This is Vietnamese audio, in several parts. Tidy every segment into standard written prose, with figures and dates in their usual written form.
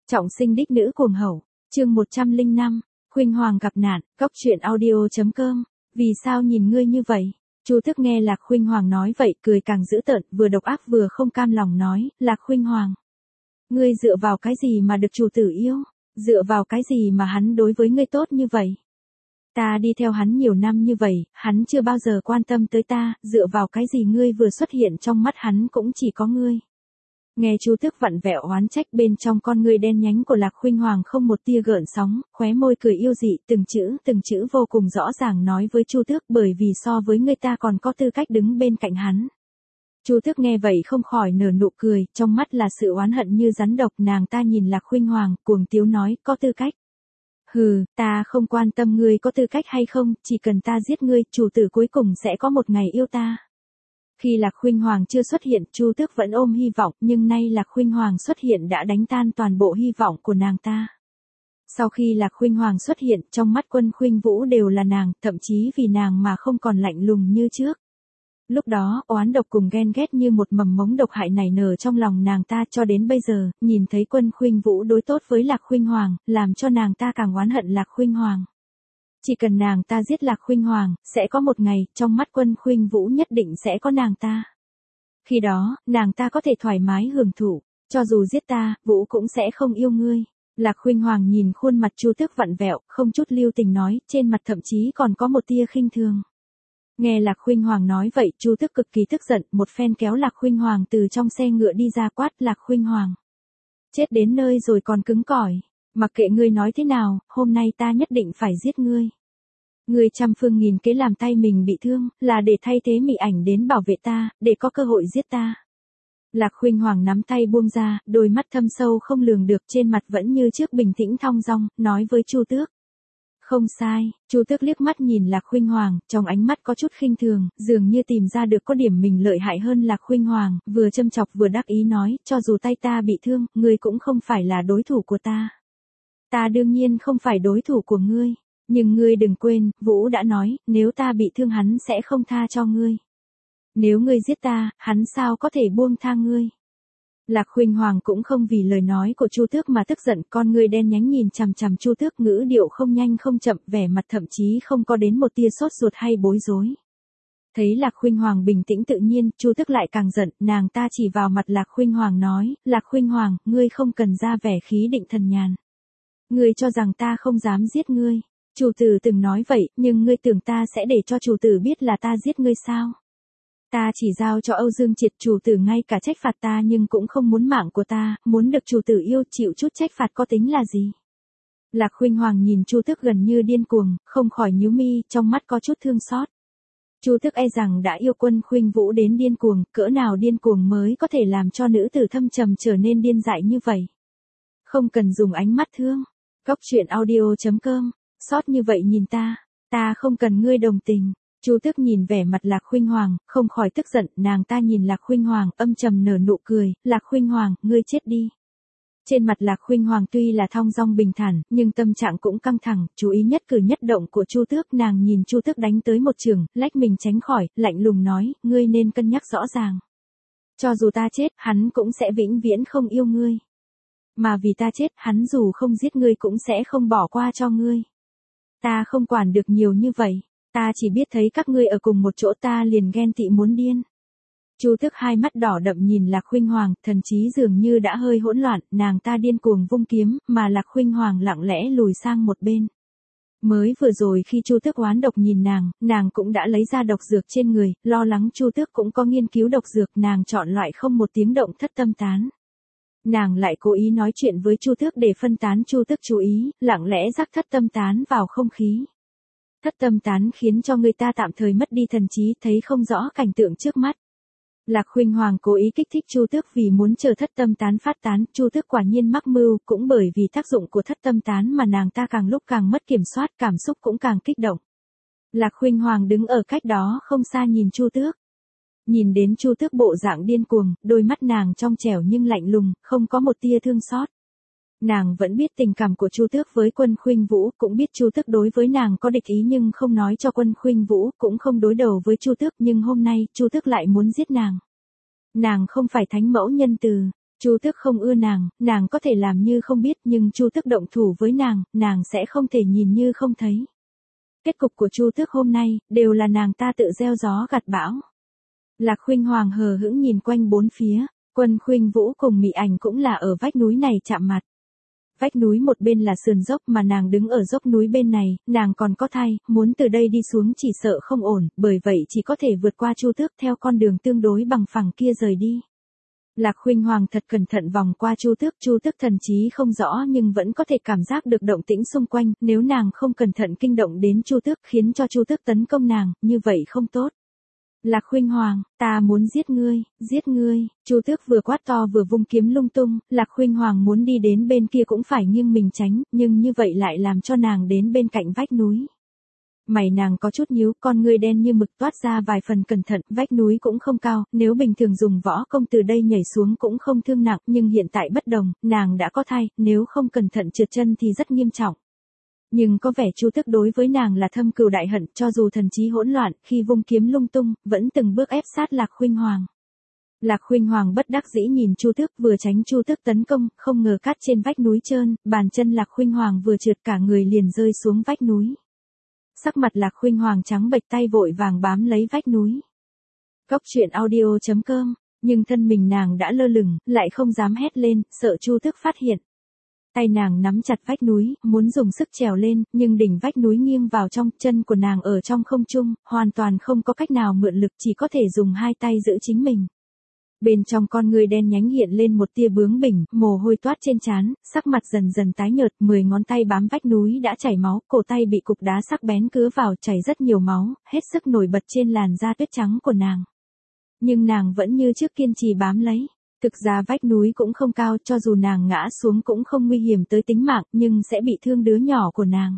Trọng sinh đích nữ cuồng hậu, chương 105, Khuynh Hoàng gặp nạn, góc truyện audio.com, vì sao nhìn ngươi như vậy? Chu Tước nghe Lạc Khuynh Hoàng nói vậy cười càng dữ tợn, vừa độc ác vừa không cam lòng nói, Lạc Khuynh Hoàng. Ngươi dựa vào cái gì mà được chủ tử yêu? Dựa vào cái gì mà hắn đối với ngươi tốt như vậy? Ta đi theo hắn nhiều năm như vậy, hắn chưa bao giờ quan tâm tới ta, dựa vào cái gì ngươi vừa xuất hiện trong mắt hắn cũng chỉ có ngươi. Nghe Chu Tước vặn vẹo oán trách, bên trong con ngươi đen nhánh của Lạc Khuynh Hoàng không một tia gợn sóng, khóe môi cười yêu dị, từng chữ vô cùng rõ ràng nói với Chu Tước, bởi vì so với ngươi ta còn có tư cách đứng bên cạnh hắn. Chu Tước nghe vậy không khỏi nở nụ cười, trong mắt là sự oán hận như rắn độc. Nàng ta nhìn Lạc Khuynh Hoàng, cuồng tiếu nói, có tư cách. Hừ, ta không quan tâm ngươi có tư cách hay không, chỉ cần ta giết ngươi, chủ tử cuối cùng sẽ có một ngày yêu ta. Khi Lạc Khuynh Hoàng chưa xuất hiện, Chu Tước vẫn ôm hy vọng, nhưng nay Lạc Khuynh Hoàng xuất hiện đã đánh tan toàn bộ hy vọng của nàng ta. Sau khi Lạc Khuynh Hoàng xuất hiện, trong mắt Quân Khuynh Vũ đều là nàng, thậm chí vì nàng mà không còn lạnh lùng như trước. Lúc đó, oán độc cùng ghen ghét như một mầm mống độc hại nảy nở trong lòng nàng ta, cho đến bây giờ, nhìn thấy Quân Khuynh Vũ đối tốt với Lạc Khuynh Hoàng, làm cho nàng ta càng oán hận Lạc Khuynh Hoàng. Chỉ cần nàng ta giết Lạc Khuynh Hoàng, sẽ có một ngày, trong mắt Quân Khuynh Vũ nhất định sẽ có nàng ta. Khi đó, nàng ta có thể thoải mái hưởng thụ, cho dù giết ta, Vũ cũng sẽ không yêu ngươi. Lạc Khuynh Hoàng nhìn khuôn mặt Chu Tước vặn vẹo, không chút lưu tình nói, trên mặt thậm chí còn có một tia khinh thường. Nghe Lạc Khuynh Hoàng nói vậy, Chu Tước cực kỳ tức giận, một phen kéo Lạc Khuynh Hoàng từ trong xe ngựa đi ra, quát, Lạc Khuynh Hoàng. Chết đến nơi rồi còn cứng cỏi. Mặc kệ ngươi nói thế nào, hôm nay ta nhất định phải giết ngươi. Ngươi trăm phương nghìn kế làm tay mình bị thương, là để thay thế Mị Ảnh đến bảo vệ ta, để có cơ hội giết ta. Lạc Khuynh Hoàng nắm tay buông ra, đôi mắt thâm sâu không lường được, trên mặt vẫn như trước bình tĩnh thong dong, nói với Chu Tước. Không sai. Chu Tước liếc mắt nhìn Lạc Khuynh Hoàng, trong ánh mắt có chút khinh thường, dường như tìm ra được có điểm mình lợi hại hơn Lạc Khuynh Hoàng, vừa châm chọc vừa đắc ý nói, cho dù tay ta bị thương, ngươi cũng không phải là đối thủ của ta. Ta đương nhiên không phải đối thủ của ngươi, nhưng ngươi đừng quên, Vũ đã nói, nếu ta bị thương hắn sẽ không tha cho ngươi. Nếu ngươi giết ta, hắn sao có thể buông tha ngươi. Lạc Khuynh Hoàng cũng không vì lời nói của Chu Tước mà tức giận, con ngươi đen nhánh nhìn chằm chằm Chu Tước, ngữ điệu không nhanh không chậm, vẻ mặt thậm chí không có đến một tia sốt ruột hay bối rối. Thấy Lạc Khuynh Hoàng bình tĩnh tự nhiên, Chu Tước lại càng giận, nàng ta chỉ vào mặt Lạc Khuynh Hoàng nói, Lạc Khuynh Hoàng, ngươi không cần ra vẻ khí định thần nhàn. Ngươi cho rằng ta không dám giết ngươi. Chủ tử từng nói vậy, nhưng ngươi tưởng ta sẽ để cho chủ tử biết là ta giết ngươi sao? Ta chỉ giao cho Âu Dương Triệt, chủ tử ngay cả trách phạt ta nhưng cũng không muốn mạng của ta, muốn được chủ tử yêu, chịu chút trách phạt có tính là gì? Lạc Khuynh Hoàng nhìn Chu Tước gần như điên cuồng, không khỏi nhíu mi, trong mắt có chút thương xót. Chu Tước e rằng đã yêu Quân Khuynh Vũ đến điên cuồng, cỡ nào điên cuồng mới có thể làm cho nữ tử thâm trầm trở nên điên dại như vậy? Không cần dùng ánh mắt thương. Góc truyện audio.com, sót như vậy nhìn ta không cần ngươi đồng tình. Chu Tước nhìn vẻ mặt Lạc Khuynh Hoàng, không khỏi tức giận, nàng ta nhìn Lạc Khuynh Hoàng, âm trầm nở nụ cười, Lạc Khuynh Hoàng, ngươi chết đi. Trên mặt Lạc Khuynh Hoàng tuy là thong dong bình thản, nhưng tâm trạng cũng căng thẳng, chú ý nhất cử nhất động của Chu Tước, nàng nhìn Chu Tước đánh tới một chưởng, lách mình tránh khỏi, lạnh lùng nói, ngươi nên cân nhắc rõ ràng. Cho dù ta chết, hắn cũng sẽ vĩnh viễn không yêu ngươi. Mà vì ta chết, hắn dù không giết ngươi cũng sẽ không bỏ qua cho ngươi. Ta không quản được nhiều như vậy, ta chỉ biết thấy các ngươi ở cùng một chỗ ta liền ghen tị muốn điên. Chu Tước hai mắt đỏ đậm nhìn Lạc Khuynh Hoàng, thần trí dường như đã hơi hỗn loạn, nàng ta điên cuồng vung kiếm, mà Lạc Khuynh Hoàng lặng lẽ lùi sang một bên. Mới vừa rồi khi Chu Tước oán độc nhìn nàng cũng đã lấy ra độc dược trên người, lo lắng Chu Tước cũng có nghiên cứu độc dược, nàng chọn loại không một tiếng động thất tâm tán. Nàng lại cố ý nói chuyện với Chu Tước để phân tán Chu Tước chú ý, lặng lẽ rắc thất tâm tán vào không khí. Thất tâm tán khiến cho người ta tạm thời mất đi thần trí, thấy không rõ cảnh tượng trước mắt. Lạc Khuynh Hoàng cố ý kích thích Chu Tước vì muốn chờ thất tâm tán phát tán, Chu Tước quả nhiên mắc mưu, cũng bởi vì tác dụng của thất tâm tán mà nàng ta càng lúc càng mất kiểm soát, cảm xúc cũng càng kích động. Lạc Khuynh Hoàng đứng ở cách đó không xa nhìn Chu Tước. Nhìn đến Chu Tước bộ dạng điên cuồng, đôi mắt nàng trong trẻo nhưng lạnh lùng, không có một tia thương xót. Nàng vẫn biết tình cảm của Chu Tước với Quân Khuynh Vũ, cũng biết Chu Tước đối với nàng có địch ý nhưng không nói cho Quân Khuynh Vũ, cũng không đối đầu với Chu Tước, nhưng hôm nay, Chu Tước lại muốn giết nàng. Nàng không phải thánh mẫu nhân từ. Chu Tước không ưa nàng có thể làm như không biết nhưng Chu Tước động thủ với nàng sẽ không thể nhìn như không thấy. Kết cục của Chu Tước hôm nay, đều là nàng ta tự gieo gió gặt bão. Lạc Khuynh Hoàng hờ hững nhìn quanh bốn phía, Quân Khuynh Vũ cùng Mị Ảnh cũng là ở vách núi này chạm mặt. Vách núi một bên là sườn dốc mà nàng đứng ở dốc núi bên này, nàng còn có thai, muốn từ đây đi xuống chỉ sợ không ổn, bởi vậy chỉ có thể vượt qua Chu Tước theo con đường tương đối bằng phẳng kia rời đi. Lạc Khuynh Hoàng thật cẩn thận vòng qua Chu Tước thần trí không rõ nhưng vẫn có thể cảm giác được động tĩnh xung quanh, nếu nàng không cẩn thận kinh động đến Chu Tước khiến cho Chu Tước tấn công nàng, như vậy không tốt. Lạc Khuynh Hoàng, ta muốn giết ngươi, Chu Tước vừa quát to vừa vung kiếm lung tung, Lạc Khuynh Hoàng muốn đi đến bên kia cũng phải nghiêng mình tránh, nhưng như vậy lại làm cho nàng đến bên cạnh vách núi. Mày nàng có chút nhíu, con ngươi đen như mực toát ra vài phần cẩn thận, vách núi cũng không cao, nếu bình thường dùng võ công từ đây nhảy xuống cũng không thương nặng, nhưng hiện tại bất đồng, nàng đã có thai, nếu không cẩn thận trượt chân thì rất nghiêm trọng. Nhưng có vẻ Chu Tước đối với nàng là thâm cừu đại hận, cho dù thần trí hỗn loạn, khi vung kiếm lung tung, vẫn từng bước ép sát Lạc Khuynh Hoàng. Lạc Khuynh Hoàng bất đắc dĩ nhìn Chu Tước, vừa tránh Chu Tước tấn công, không ngờ cát trên vách núi trơn, bàn chân Lạc Khuynh Hoàng vừa trượt cả người liền rơi xuống vách núi. Sắc mặt Lạc Khuynh Hoàng trắng bệch, tay vội vàng bám lấy vách núi. Góc truyện audio.com, nhưng thân mình nàng đã lơ lửng, lại không dám hét lên, sợ Chu Tước phát hiện. Tay nàng nắm chặt vách núi, muốn dùng sức trèo lên, nhưng đỉnh vách núi nghiêng vào trong, chân của nàng ở trong không trung, hoàn toàn không có cách nào mượn lực, chỉ có thể dùng hai tay giữ chính mình. Bên trong con người đen nhánh hiện lên một tia bướng bỉnh, mồ hôi toát trên trán, sắc mặt dần dần tái nhợt, 10 ngón tay bám vách núi đã chảy máu, cổ tay bị cục đá sắc bén cứa vào, chảy rất nhiều máu, hết sức nổi bật trên làn da tuyết trắng của nàng. Nhưng nàng vẫn như trước kiên trì bám lấy. Thực ra vách núi cũng không cao, cho dù nàng ngã xuống cũng không nguy hiểm tới tính mạng, nhưng sẽ bị thương đứa nhỏ của nàng.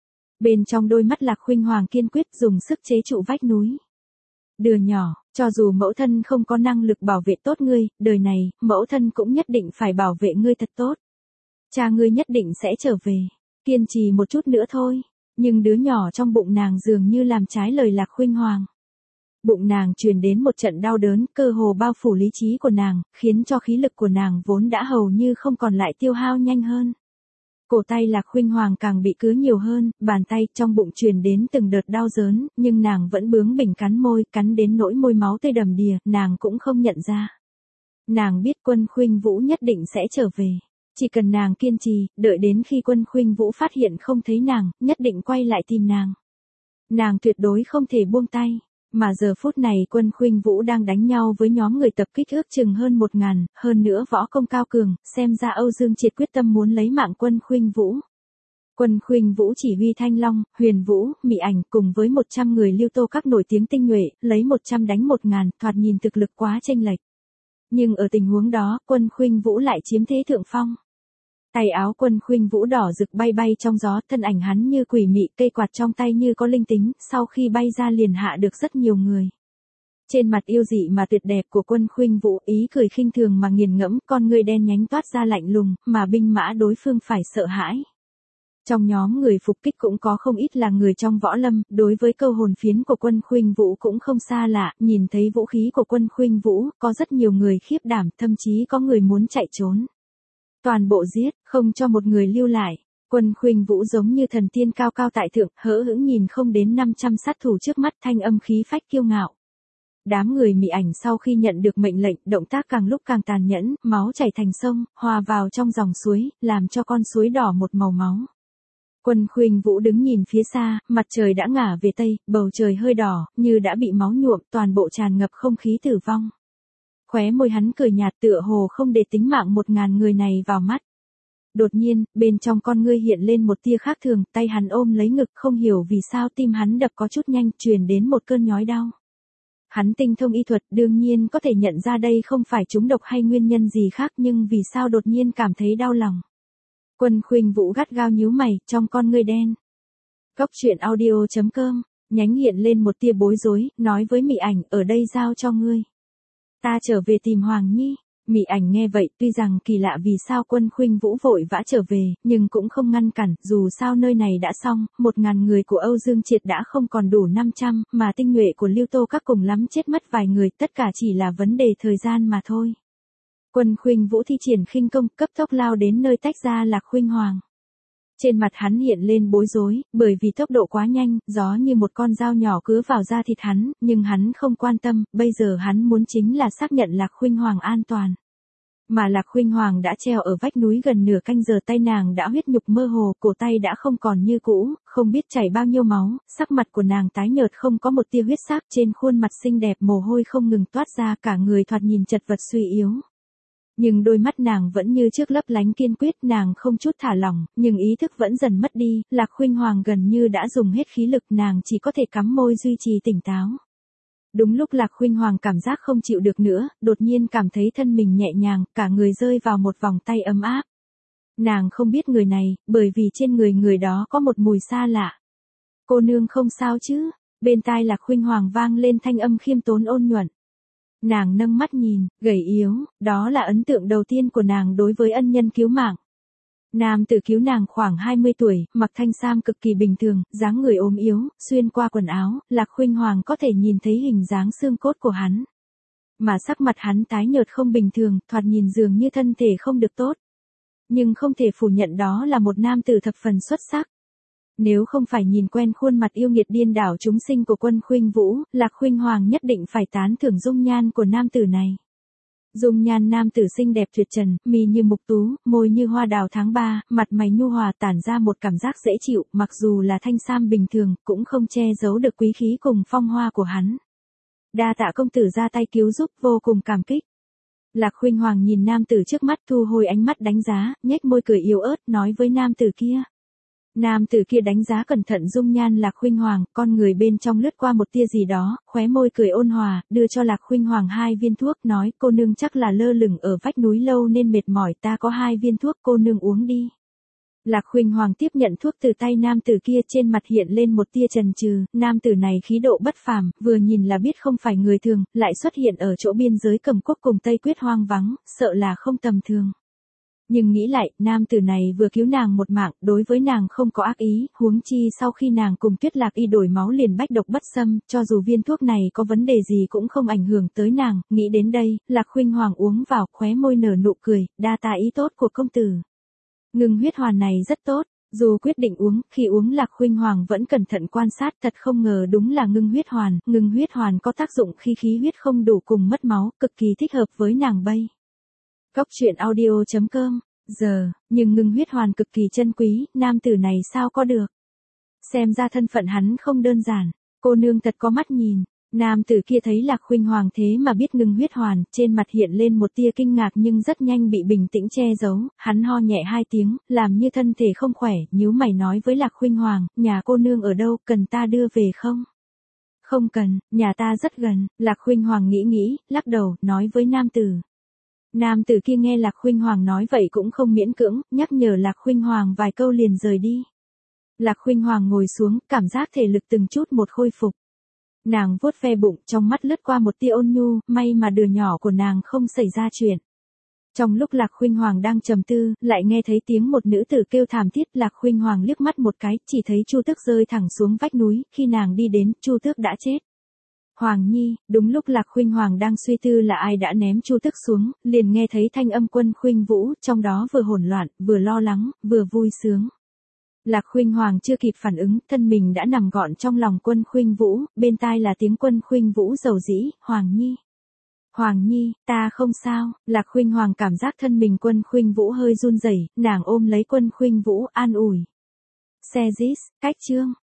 Bên trong đôi mắt Lạc Khuynh Hoàng kiên quyết dùng sức chế trụ vách núi. Đứa nhỏ, cho dù mẫu thân không có năng lực bảo vệ tốt ngươi, đời này, mẫu thân cũng nhất định phải bảo vệ ngươi thật tốt. Cha ngươi nhất định sẽ trở về. Kiên trì một chút nữa thôi. Nhưng đứa nhỏ trong bụng nàng dường như làm trái lời Lạc Khuynh Hoàng. Bụng nàng truyền đến một trận đau đớn, cơ hồ bao phủ lý trí của nàng, khiến cho khí lực của nàng vốn đã hầu như không còn lại tiêu hao nhanh hơn. Cổ tay Lạc Khuynh Hoàng càng bị cứa nhiều hơn, bàn tay trong bụng truyền đến từng đợt đau đớn, nhưng nàng vẫn bướng bỉnh cắn môi, cắn đến nỗi môi máu tươi đầm đìa, nàng cũng không nhận ra. Nàng biết Quân Khuynh Vũ nhất định sẽ trở về. Chỉ cần nàng kiên trì, đợi đến khi Quân Khuynh Vũ phát hiện không thấy nàng, nhất định quay lại tìm nàng. Nàng tuyệt đối không thể buông tay. Mà giờ phút này Quân Khuynh Vũ đang đánh nhau với nhóm người tập kích ước chừng hơn 1000, hơn nữa võ công cao cường, xem ra Âu Dương Triệt quyết tâm muốn lấy mạng Quân Khuynh Vũ. Quân Khuynh Vũ chỉ huy Thanh Long, Huyền Vũ, Mị Ảnh cùng với 100 người Lưu Tô các nổi tiếng tinh nhuệ, lấy 100 đánh 1000, thoạt nhìn thực lực quá chênh lệch. Nhưng ở tình huống đó, Quân Khuynh Vũ lại chiếm thế thượng phong. Tay áo Quân Khuynh Vũ đỏ rực bay bay trong gió, thân ảnh hắn như quỷ mị, cây quạt trong tay như có linh tính, sau khi bay ra liền hạ được rất nhiều người. Trên mặt yêu dị mà tuyệt đẹp của Quân Khuynh Vũ, ý cười khinh thường mà nghiền ngẫm, con ngươi đen nhánh toát ra lạnh lùng, mà binh mã đối phương phải sợ hãi. Trong nhóm người phục kích cũng có không ít là người trong võ lâm, đối với câu hồn phiến của Quân Khuynh Vũ cũng không xa lạ, nhìn thấy vũ khí của Quân Khuynh Vũ, có rất nhiều người khiếp đảm, thậm chí có người muốn chạy trốn. Toàn bộ giết, không cho một người lưu lại. Quân Khuynh Vũ giống như thần tiên cao cao tại thượng, hỡ hững nhìn không đến 500 sát thủ trước mắt, thanh âm khí phách kiêu ngạo. Đám người Mị Ảnh sau khi nhận được mệnh lệnh, động tác càng lúc càng tàn nhẫn, máu chảy thành sông, hòa vào trong dòng suối, làm cho con suối đỏ một màu máu. Quân Khuynh Vũ đứng nhìn phía xa, mặt trời đã ngả về tây, bầu trời hơi đỏ, như đã bị máu nhuộm, toàn bộ tràn ngập không khí tử vong. Khóe môi hắn cười nhạt tựa hồ không để tính mạng 1000 người này vào mắt. Đột nhiên, bên trong con ngươi hiện lên một tia khác thường, tay hắn ôm lấy ngực, không hiểu vì sao tim hắn đập có chút nhanh, truyền đến một cơn nhói đau. Hắn tinh thông y thuật, đương nhiên có thể nhận ra đây không phải trúng độc hay nguyên nhân gì khác, nhưng vì sao đột nhiên cảm thấy đau lòng. Quân Khuynh Vũ gắt gao nhíu mày, trong con ngươi đen. Góc truyện audio.com, nhánh hiện lên một tia bối rối, nói với Mị Ảnh, ở đây giao cho ngươi. Ta trở về tìm Hoàng Nhi. Mị Ảnh nghe vậy, tuy rằng kỳ lạ vì sao Quân Khuynh Vũ vội vã trở về, nhưng cũng không ngăn cản, dù sao nơi này đã xong, 1000 người của Âu Dương Triệt đã không còn đủ 500, mà tinh nhuệ của Lưu Tô các cùng lắm chết mất vài người, tất cả chỉ là vấn đề thời gian mà thôi. Quân Khuynh Vũ thi triển khinh công, cấp tốc lao đến nơi tách ra Lạc Khuynh Hoàng. Trên mặt hắn hiện lên bối rối, bởi vì tốc độ quá nhanh, gió như một con dao nhỏ cứa vào da thịt hắn, nhưng hắn không quan tâm, bây giờ hắn muốn chính là xác nhận Lạc Khuynh Hoàng an toàn. Mà Lạc Khuynh Hoàng đã treo ở vách núi gần nửa canh giờ, tay nàng đã huyết nhục mơ hồ, cổ tay đã không còn như cũ, không biết chảy bao nhiêu máu, sắc mặt của nàng tái nhợt không có một tia huyết sắc, trên khuôn mặt xinh đẹp mồ hôi không ngừng toát ra, cả người thoạt nhìn chật vật suy yếu. Nhưng đôi mắt nàng vẫn như trước lấp lánh kiên quyết, nàng không chút thả lỏng, nhưng ý thức vẫn dần mất đi, Lạc Khuynh Hoàng gần như đã dùng hết khí lực, nàng chỉ có thể cắm môi duy trì tỉnh táo. Đúng lúc Lạc Khuynh Hoàng cảm giác không chịu được nữa, đột nhiên cảm thấy thân mình nhẹ nhàng, cả người rơi vào một vòng tay ấm áp. Nàng không biết người này, bởi vì trên người người đó có một mùi xa lạ. Cô nương không sao chứ? Bên tai Lạc Khuynh Hoàng vang lên thanh âm khiêm tốn ôn nhuận. Nàng nâng mắt nhìn, gầy yếu, đó là ấn tượng đầu tiên của nàng đối với ân nhân cứu mạng. Nam tử cứu nàng khoảng 20 tuổi, mặc thanh sam cực kỳ bình thường, dáng người ốm yếu, xuyên qua quần áo, Lạc Khuynh Hoàng có thể nhìn thấy hình dáng xương cốt của hắn. Mà sắc mặt hắn tái nhợt không bình thường, thoạt nhìn dường như thân thể không được tốt. Nhưng không thể phủ nhận đó là một nam tử thập phần xuất sắc. Nếu không phải nhìn quen khuôn mặt yêu nghiệt điên đảo chúng sinh của Quân Khuynh Vũ, Lạc Khuynh Hoàng nhất định phải tán thưởng dung nhan của nam tử này. Dung nhan nam tử xinh đẹp tuyệt trần, mi như mục tú, môi như hoa đào tháng 3, mặt mày nhu hòa tản ra một cảm giác dễ chịu, mặc dù là thanh sam bình thường, cũng không che giấu được quý khí cùng phong hoa của hắn. Đa tạ công tử ra tay cứu giúp, vô cùng cảm kích. Lạc Khuynh Hoàng nhìn nam tử trước mắt, thu hồi ánh mắt đánh giá, nhếch môi cười yếu ớt, nói với nam tử kia. Nam tử kia đánh giá cẩn thận dung nhan Lạc Khuynh Hoàng, con người bên trong lướt qua một tia gì đó, khóe môi cười ôn hòa, đưa cho Lạc Khuynh Hoàng 2 viên thuốc, nói cô nương chắc là lơ lửng ở vách núi lâu nên mệt mỏi, ta có 2 viên thuốc, cô nương uống đi. Lạc Khuynh Hoàng tiếp nhận thuốc từ tay nam tử kia, trên mặt hiện lên một tia chần chừ, nam tử này khí độ bất phàm, vừa nhìn là biết không phải người thường, lại xuất hiện ở chỗ biên giới Cẩm Quốc cùng Tây Quyết hoang vắng, sợ là không tầm thường. Nhưng nghĩ lại, nam tử này vừa cứu nàng một mạng, đối với nàng không có ác ý, huống chi sau khi nàng cùng Tuyết Lạc Y đổi máu liền bách độc bất xâm, cho dù viên thuốc này có vấn đề gì cũng không ảnh hưởng tới nàng, nghĩ đến đây, Lạc Khuynh Hoàng uống vào, khóe môi nở nụ cười, đa tạ ý tốt của công tử. Ngưng huyết hoàn này rất tốt, dù quyết định uống, khi uống Lạc Khuynh Hoàng vẫn cẩn thận quan sát, thật không ngờ đúng là ngưng huyết hoàn có tác dụng khi khí huyết không đủ cùng mất máu, cực kỳ thích hợp với nàng bây. Cóc truyện audio.com, giờ, nhưng ngưng huyết hoàn cực kỳ chân quý, nam tử này sao có được. Xem ra thân phận hắn không đơn giản, cô nương thật có mắt nhìn. Nam tử kia thấy Lạc Khuynh Hoàng thế mà biết ngưng huyết hoàn, trên mặt hiện lên một tia kinh ngạc nhưng rất nhanh bị bình tĩnh che giấu, hắn ho nhẹ 2 tiếng, làm như thân thể không khỏe, nhíu mày nói với Lạc Khuynh Hoàng, nhà cô nương ở đâu, cần ta đưa về không? Không cần, nhà ta rất gần, Lạc Khuynh Hoàng nghĩ, lắc đầu, nói với nam tử. Nam tử kia nghe Lạc Khuynh Hoàng nói vậy cũng không miễn cưỡng, nhắc nhở Lạc Khuynh Hoàng vài câu liền rời đi. Lạc Khuynh Hoàng ngồi xuống, cảm giác thể lực từng chút một khôi phục. Nàng vuốt ve bụng, trong mắt lướt qua một tia ôn nhu, may mà đứa nhỏ của nàng không xảy ra chuyện. Trong lúc Lạc Khuynh Hoàng đang trầm tư, lại nghe thấy tiếng một nữ tử kêu thảm thiết, Lạc Khuynh Hoàng liếc mắt một cái, chỉ thấy Chu Tước rơi thẳng xuống vách núi, khi nàng đi đến, Chu Tước đã chết. Hoàng Nhi, đúng lúc Lạc Khuynh Hoàng đang suy tư là ai đã ném Chu Tước xuống, liền nghe thấy thanh âm Quân Khuynh Vũ, trong đó vừa hỗn loạn, vừa lo lắng, vừa vui sướng. Lạc Khuynh Hoàng chưa kịp phản ứng, thân mình đã nằm gọn trong lòng Quân Khuynh Vũ, bên tai là tiếng Quân Khuynh Vũ dầu dĩ, Hoàng Nhi. Hoàng Nhi, ta không sao, Lạc Khuynh Hoàng cảm giác thân mình Quân Khuynh Vũ hơi run rẩy, nàng ôm lấy Quân Khuynh Vũ an ủi. Xe dít, cách chương.